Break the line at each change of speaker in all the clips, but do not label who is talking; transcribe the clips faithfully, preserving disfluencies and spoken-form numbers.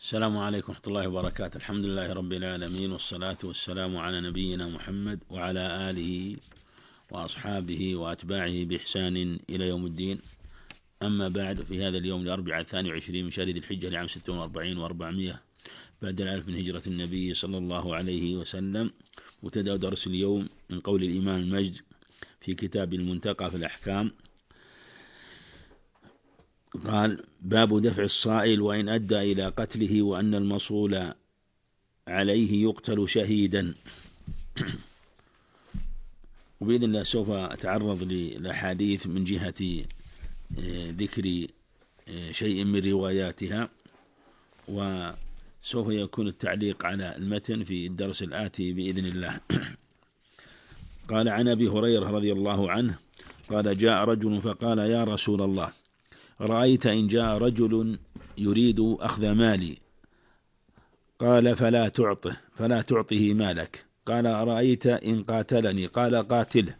السلام عليكم ورحمة الله وبركاته. الحمد لله رب العالمين، والصلاة والسلام على نبينا محمد وعلى آله وأصحابه وأتباعه بإحسان إلى يوم الدين. أما بعد، في هذا اليوم الأربعاء الثاني وعشرين من شهر ذي الحجة لعام ستة وأربعين وأربعمائة بعد الألف من هجرة النبي صلى الله عليه وسلم. وتبدأ درس اليوم من قول الإمام المجد في كتاب المنتقى في الأحكام. قال: باب دفع الصائل وإن أدى إلى قتله، وأن المصول عليه يقتل شهيدا. وبإذن الله سوف أتعرض للأحاديث من جهة ذكر شيء من رواياتها، وسوف يكون التعليق على المتن في الدرس الآتي بإذن الله. قال: عن أبي هريرة رضي الله عنه قال: جاء رجل فقال: يا رسول الله، رأيت إن جاء رجل يريد أخذ مالي؟ قال: فلا تعطه فلا تعطه مالك. قال: أرأيت إن قاتلني؟ قال: قاتله.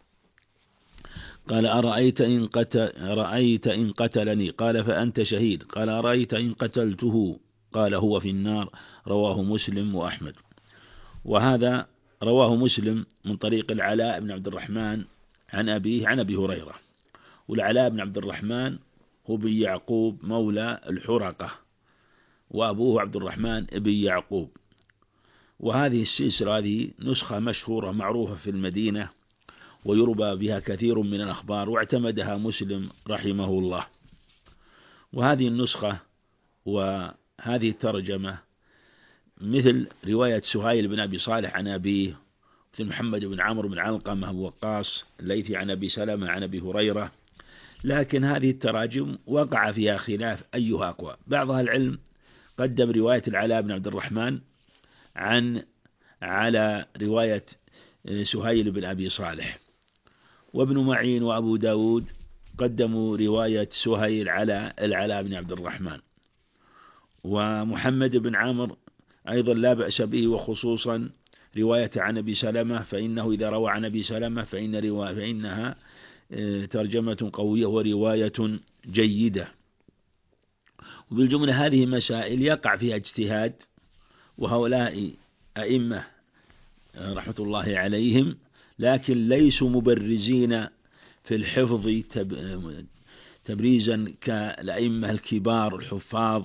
قال: أرأيت إن قتل رأيت إن قتلني؟ قال: فأنت شهيد. قال: أرأيت إن قتلته؟ قال: هو في النار. رواه مسلم وأحمد. وهذا رواه مسلم من طريق العلاء بن عبد الرحمن عن أبيه عن أبي هريرة. والعلاء بن عبد الرحمن هو بن يعقوب مولى الحرقة، وأبوه عبد الرحمن بن يعقوب. وهذه السلسلة هذه نسخة مشهورة معروفة في المدينة، ويروى بها كثير من الأخبار، واعتمدها مسلم رحمه الله. وهذه النسخة وهذه الترجمة مثل رواية سهيل بن أبي صالح عن أبيه، مثل محمد بن عمرو بن علقمة وقاص الليثي عن أبي سلمة عن أبي هريرة. لكن هذه التراجم وقع فيها خلاف أيها أقوى. بعض أهل العلم قدم رواية العلاء بن عبد الرحمن عن على رواية سهيل بن أبي صالح، وابن معين وأبو داود قدموا رواية سهيل على العلاء بن عبد الرحمن. ومحمد بن عمرو أيضا لا بأس به، وخصوصا رواية عن أبي سلمة، فإنه إذا روى عن أبي سلمة فإن رواية فإنها ترجمة قوية ورواية جيدة. وبالجملة هذه مسائل يقع فيها اجتهاد، وهؤلاء أئمة رحمة الله عليهم، لكن ليسوا مبرزين في الحفظ تبريزا كالأئمة الكبار الحفاظ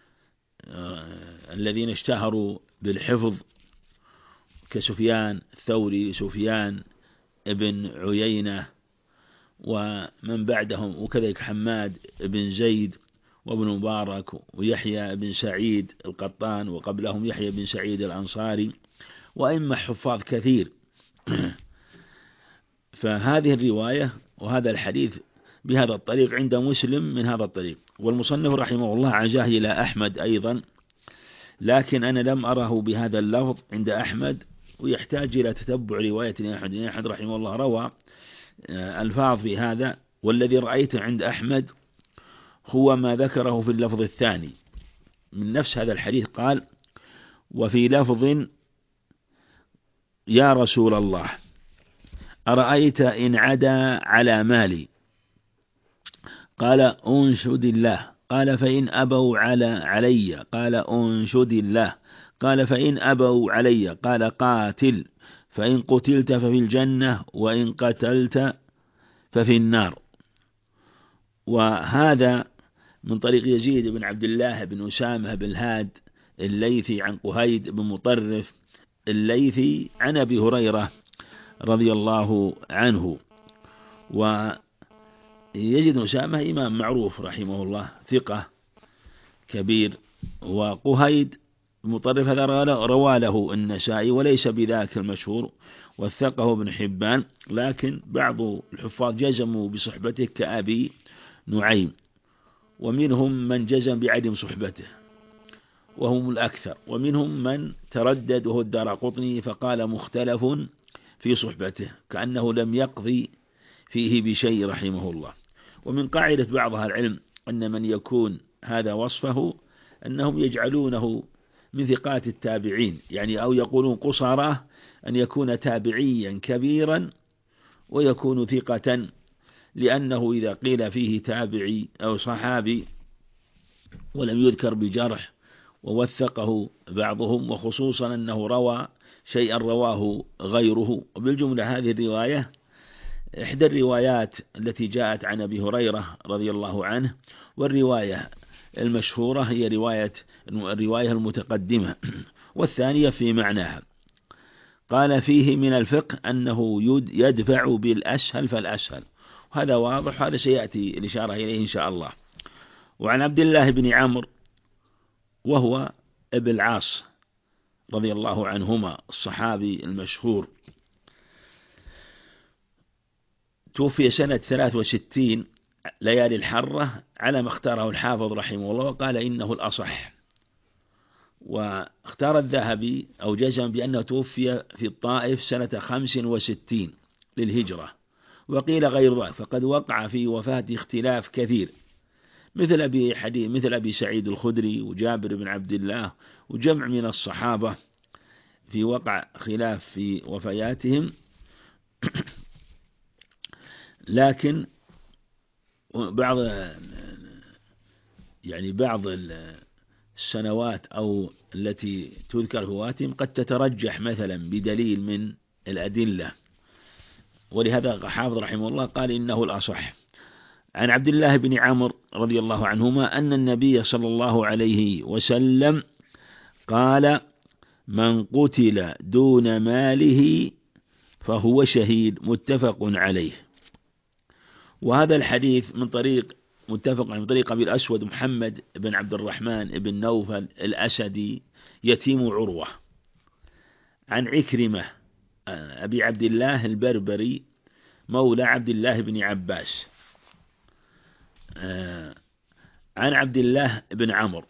الذين اشتهروا بالحفظ كسفيان الثوري، سفيان ابن عيينة ومن بعدهم، وكذلك حماد بن زيد وابن مبارك ويحيى بن سعيد القطان، وقبلهم يحيى بن سعيد الأنصاري، وأئمة حفاظ كثير. فهذه الرواية وهذا الحديث بهذا الطريق عند مسلم من هذا الطريق. والمصنف رحمه الله عزاه إلى أحمد أيضا، لكن أنا لم أره بهذا اللفظ عند أحمد، ويحتاج إلى تتبع رواية أحمد. أحمد رحمه الله روى ألفاظ في هذا، والذي رأيته عند أحمد هو ما ذكره في اللفظ الثاني من نفس هذا الحديث. قال: وفي لفظ: يا رسول الله، أرأيت إن عدا على مالي؟ قال: أنشد الله. قال: فإن أبوا على علي؟ قال: أنشد الله. قال: فإن أبوا علي؟ قال: قاتل، فإن قتلت ففي الجنة، وإن قتلت ففي النار. وهذا من طريق يزيد بن عبد الله بن أسامة بن هاد الليثي عن قهيد بن مطرف الليثي عن أبي هريرة رضي الله عنه. ويزيد بن أسامة إمام معروف رحمه الله، ثقة كبير. وقهيد بن مطرف هذا روى له النسائي وليس بذاك المشهور، وثقه ابن حبان، لكن بعض الحفاظ جزموا بصحبته كأبي نعيم، ومنهم من جزم بعدم صحبته وهم الأكثر، ومنهم من تردد وهو الدارقطني فقال مختلف في صحبته، كأنه لم يقضي فيه بشيء رحمه الله. ومن قاعدة بعض العلم أن من يكون هذا وصفه أنهم يجعلونه من ثقات التابعين، يعني أو يقولون قصاراه أن يكون تابعيا كبيرا ويكون ثقة، لأنه إذا قيل فيه تابعي أو صحابي ولم يذكر بجرح ووثقه بعضهم، وخصوصا أنه روى شيئا رواه غيره. وبالجملة هذه الرواية إحدى الروايات التي جاءت عن أبي هريرة رضي الله عنه، والرواية المشهورة هي رواية الرواية المتقدمة، والثانية في معناها. قال فيه من الفقه أنه يدفع بالأسهل فالأسهل، وهذا واضح، هذا سيأتي الإشارة إليه إن شاء الله. وعن عبد الله بن عمرو وهو ابن العاص رضي الله عنهما الصحابي المشهور، توفي سنة ثلاث وستين ليالي الحرة على ما اختاره الحافظ رحمه الله، وقال إنه الأصح. واختار الذهبي أو جزم بأنه توفي في الطائف سنة خمس وستين للهجرة، وقيل غير ذلك، فقد وقع في وفاته اختلاف كثير، مثل أبي حديث مثل أبي سعيد الخدري وجابر بن عبد الله وجمع من الصحابة في وقع خلاف في وفياتهم. لكن بعض يعني بعض السنوات أو التي تذكر فواتهم قد تترجح مثلا بدليل من الأدلة، ولهذا حافظ رحمه الله قال إنه الأصح. عن عبد الله بن عمرو رضي الله عنهما أن النبي صلى الله عليه وسلم قال: من قتل دون ماله فهو شهيد، متفق عليه. وهذا الحديث من طريق متفق من طريق أبي الأسود محمد بن عبد الرحمن بن نوفل الأسدي يتيم عروة، عن عكرمة أبي عبد الله البربري مولى عبد الله بن عباس، عن عبد الله بن عمرو.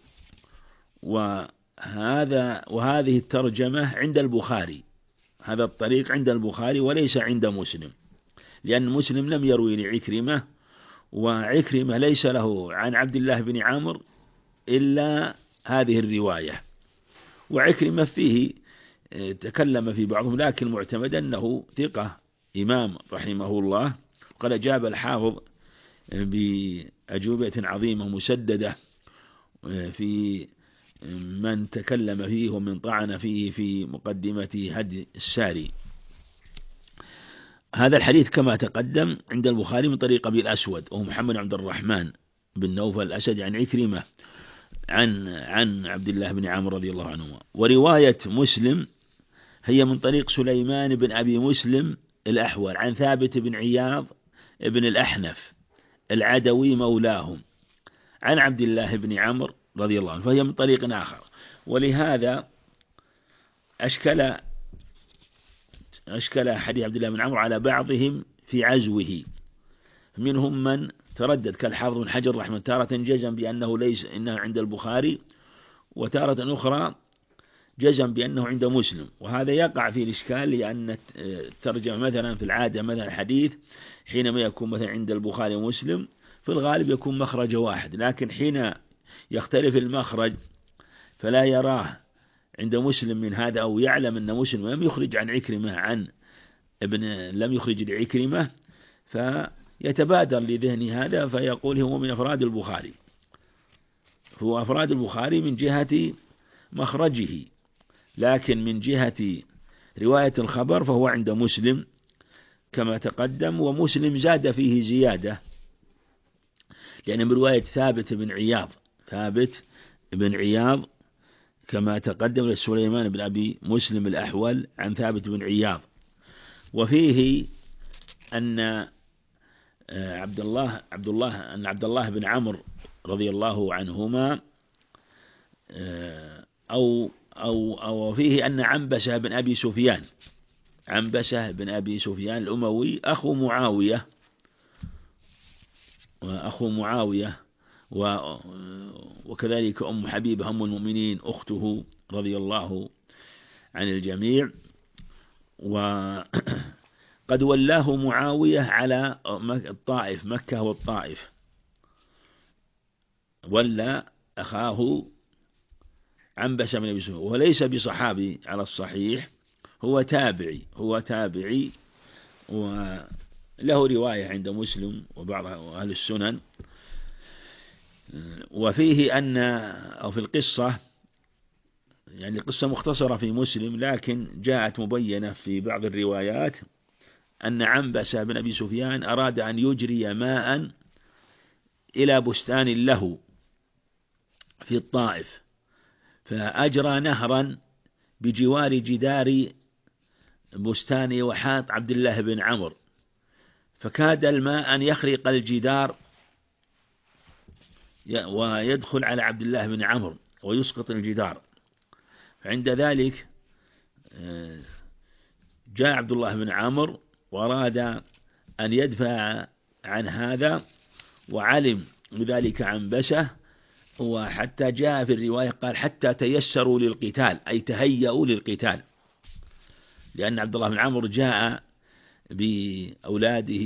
وهذا وهذه الترجمة عند البخاري، هذا الطريق عند البخاري وليس عند مسلم، لأن مسلم لم يروي لعكرمة، وعكرمة ليس له عن عبد الله بن عمرو إلا هذه الرواية. وعكرمة فيه تكلم في بعضهم، لكن معتمد أنه ثقة إمام رحمه الله. قال جاب الحافظ بأجوبة عظيمة مسددة في من تكلم فيه ومن طعن فيه في مقدمة هدي الساري. هذا الحديث كما تقدم عند البخاري من طريق أبي الأسود وهو محمد عبد الرحمن بن نوفل الأسدي عن عكرمة عن عن عبد الله بن عمرو رضي الله عنهما. ورواية مسلم هي من طريق سليمان بن أبي مسلم الأحول عن ثابت بن عياض بن الأحنف العدوي مولاهم عن عبد الله بن عمرو رضي الله عنه، فهي من طريق آخر. ولهذا أشكل أشكل حديث عبد الله بن عمرو على بعضهم في عزوه، منهم من تردد كالحافظ بن حجر رحمه تارة جزم بأنه ليس إنه عند البخاري، وتارة أخرى جزم بأنه عند مسلم. وهذا يقع في الإشكال، لأن الترجمة مثلا في العادة مثلا الحديث حينما يكون مثلا عند البخاري ومسلم في الغالب يكون مخرج واحد، لكن حين يختلف المخرج فلا يراه عند مسلم من هذا، أو يعلم أن مسلم لم يخرج عن عكرمة عن ابن لم يخرج لعكرمة، فيتبادر لذهن هذا فيقول هو من أفراد البخاري، هو أفراد البخاري من جهة مخرجه، لكن من جهة رواية الخبر فهو عند مسلم كما تقدم. ومسلم زاد فيه زيادة، لأن من رواية ثابت بن عياض ثابت بن عياض كما تقدم لسليمان بن أبي مسلم الأحول عن ثابت بن عياض. وفيه أن عبد الله عبد الله أن عبد الله بن عمرو رضي الله عنهما أو أو أو فيه أن عنبسة بن أبي سفيان عنبسة بن أبي سفيان الأموي أخو معاوية وأخو معاوية وكذلك أم حبيبة أم المؤمنين أخته رضي الله عن الجميع. وقد ولاه معاوية على الطائف، مكة والطائف، ولا أخاه عنبسة بن أبي سفيان، وليس بصحابي على الصحيح، هو تابعي هو تابعي وله رواية عند مسلم وبعض أهل السنن. وفيه أن أو في القصة يعني قصة مختصرة في مسلم، لكن جاءت مبينة في بعض الروايات أن عنبسة بن أبي سفيان أراد أن يجري ماء إلى بستان له في الطائف، فأجرى نهرا بجوار جدار بستان وحاط عبد الله بن عمرو، فكاد الماء أن يخرق الجدار ويدخل على عبد الله بن عمرو ويسقط الجدار. فعند ذلك جاء عبد الله بن عمرو وأراد أن يدفع عن هذا، وعلم بذلك عنبسة، وحتى جاء في الرواية قال حتى تيسروا للقتال، أي تهيأوا للقتال، لأن عبد الله بن عمرو جاء بأولاده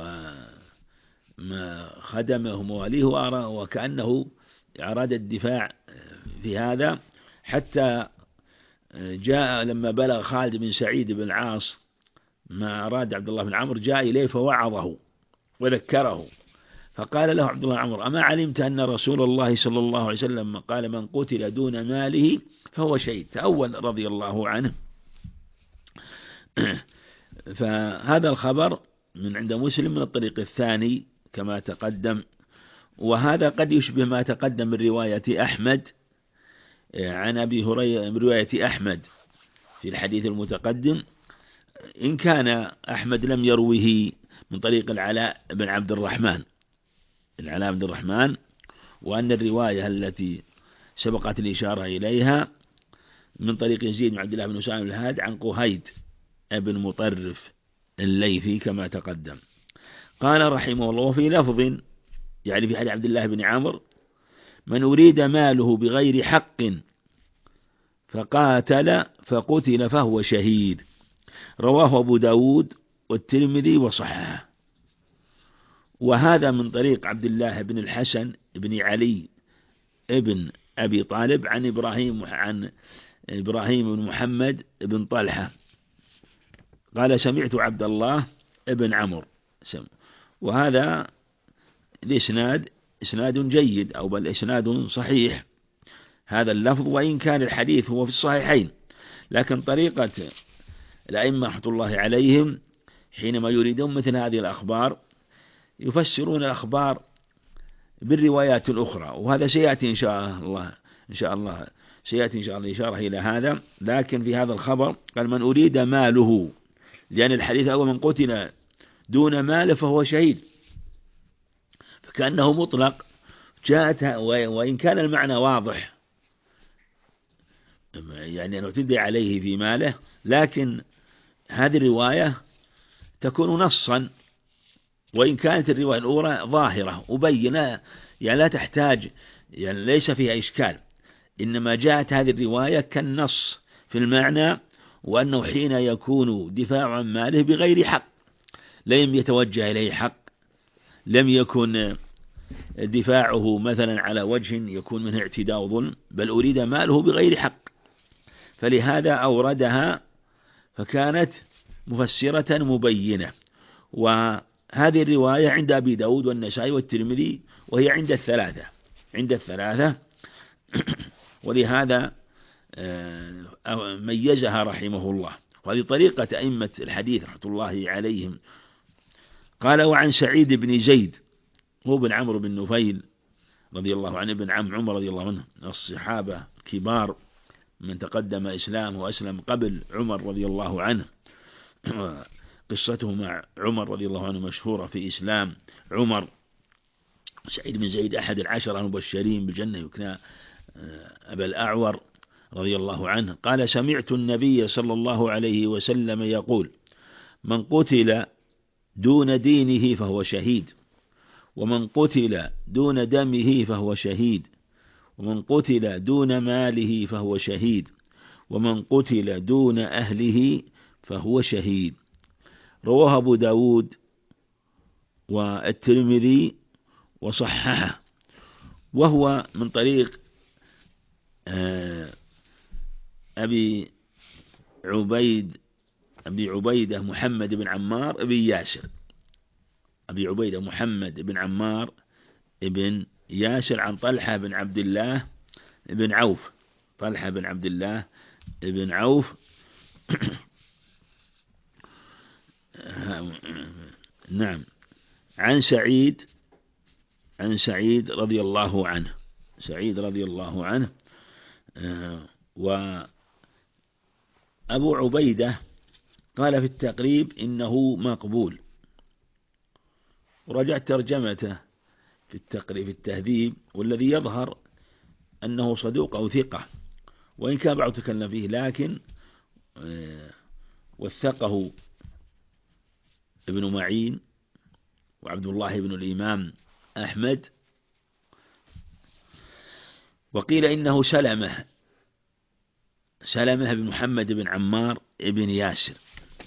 وما خدمه مواليه وكأنه أراد الدفاع في هذا، حتى جاء لما بلغ خالد بن سعيد بن العاص ما أراد عبد الله بن عمرو جاء إليه فوعظه وذكره، فقال له عبد الله بن عمرو: أما علمت أن رسول الله صلى الله عليه وسلم قال من قتل دون ماله فهو شهيد؟ تأول رضي الله عنه. فهذا الخبر من عند مسلم من الطريق الثاني كما تقدم، وهذا قد يشبه ما تقدم من رواية أحمد عن أبي هريرة، من رواية أحمد في الحديث المتقدم، إن كان أحمد لم يروه من طريق العلاء بن عبد الرحمن العلاء بن الرحمن، وأن الرواية التي سبقت الإشارة إليها من طريق يزيد بن عبد الله بن أسامة الهاد عن قهيد ابن مطرف الليثي كما تقدم. قال رحمه الله: وفي لفظ يعني في حديث عبد الله بن عمرو: من أريد ماله بغير حق فقاتل فقتل فهو شهيد، رواه أبو داود والترمذي وصححه. وهذا من طريق عبد الله بن الحسن بن علي ابن أبي طالب عن إبراهيم عن إبراهيم بن محمد بن طلحة قال: سمعت عبد الله بن عمرو. وهذا الإسناد إسناد جيد، أو بل إسناد صحيح هذا اللفظ، وإن كان الحديث هو في الصحيحين، لكن طريقة الأئمة رحمة الله عليهم حينما يريدون مثل هذه الأخبار يفسرون الأخبار بالروايات الأخرى، وهذا سيأتي إن شاء الله إن شاء الله سيأتي إن شاء الله إشارة إلى هذا. لكن في هذا الخبر قال: من أريد ماله، لأن الحديث أول من قتل دون مال فهو شهيد، فكأنه مطلق جاءت، وإن كان المعنى واضح يعني أن اعتدي عليه في ماله، لكن هذه الرواية تكون نصا، وإن كانت الرواية الأولى ظاهرة وبينة يعني لا تحتاج، يعني ليس فيها إشكال، إنما جاءت هذه الرواية كالنص في المعنى، وأنه حين يكون دفاع عن ماله بغير حق، لم يتوجه إليه حق، لم يكن دفاعه مثلا على وجه يكون منه اعتداء وظلم، بل أريد ماله بغير حق، فلهذا أوردها فكانت مفسرة مبينة. وهذه الرواية عند أبي داود والنسائي والترمذي، وهي عند الثلاثة عند الثلاثة ولهذا ميزها رحمه الله. وهذه طريقة أئمة الحديث رحمة الله عليهم. قال: وعن سعيد بن زيد هو بن عمرو بن نفيل رضي الله عنه بن عم عمر رضي الله عنه، الصحابة كبار من تقدم إسلامه وأسلم قبل عمر رضي الله عنه. قصته مع عمر رضي الله عنه مشهورة في إسلام عمر. سعيد بن زيد أحد العشرة المبشرين بالجنة، يكنى أبا الأعور رضي الله عنه. قال: سمعت النبي صلى الله عليه وسلم يقول: من قتل دون دينه فهو شهيد، ومن قتل دون دمه فهو شهيد، ومن قتل دون ماله فهو شهيد، ومن قتل دون أهله فهو شهيد. رواه أبو داود والترمذي وصححه. وهو من طريق أبي عبيد أبي عبيدة محمد بن عمار بن ياسر أبي عبيدة محمد بن عمار بن ياسر عن طلحة بن عبد الله بن عوف طلحة بن عبد الله بن عوف نعم عن سعيد عن سعيد رضي الله عنه سعيد رضي الله عنه وأبو عبيدة قال في التقريب إنه مقبول، ورجعت ترجمته في التقريب في التهذيب، والذي يظهر أنه صدوق أو ثقة، وإن كان بعض تكلم فيه، لكن وثقه ابن معين وعبد الله بن الإمام أحمد. وقيل إنه سلمة سلمة بن محمد بن عمار بن ياسر.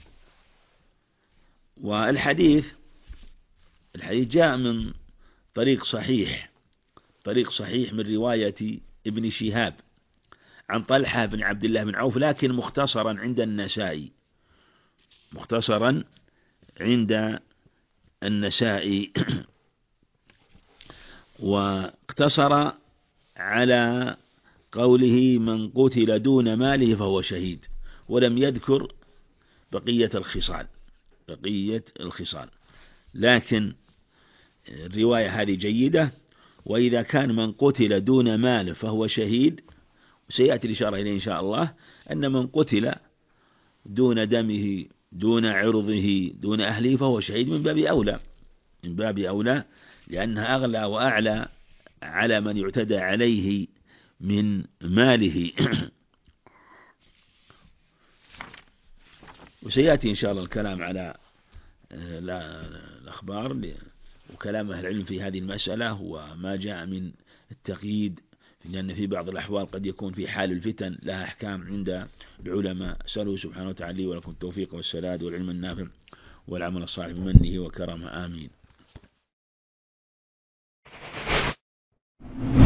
والحديث الحديث جاء من طريق صحيح طريق صحيح من رواية ابن شهاب عن طلحة بن عبد الله بن عوف، لكن مختصرا عند النسائي مختصرا عند النسائي واقتصر على قوله من قتل دون ماله فهو شهيد، ولم يذكر بقية الخصال بقية الخصال لكن الرواية هذه جيدة. وإذا كان من قتل دون ماله فهو شهيد، وسيأتي الإشارة إليه إن شاء الله، أن من قتل دون دمه دون عرضه دون أهله فهو شهيد من باب أولى من باب أولى لأنها أغلى وأعلى على من يعتدى عليه من ماله. وسيأتي إن شاء الله الكلام على الأخبار وكلام أهل العلم في هذه المسألة وما جاء من التقييد، لأن في بعض الأحوال قد يكون في حال الفتن لها أحكام عند العلماء. أسأله سبحانه وتعالى ولكم التوفيق والسداد والعلم النافع والعمل الصالح بمنه وكرمه، آمين.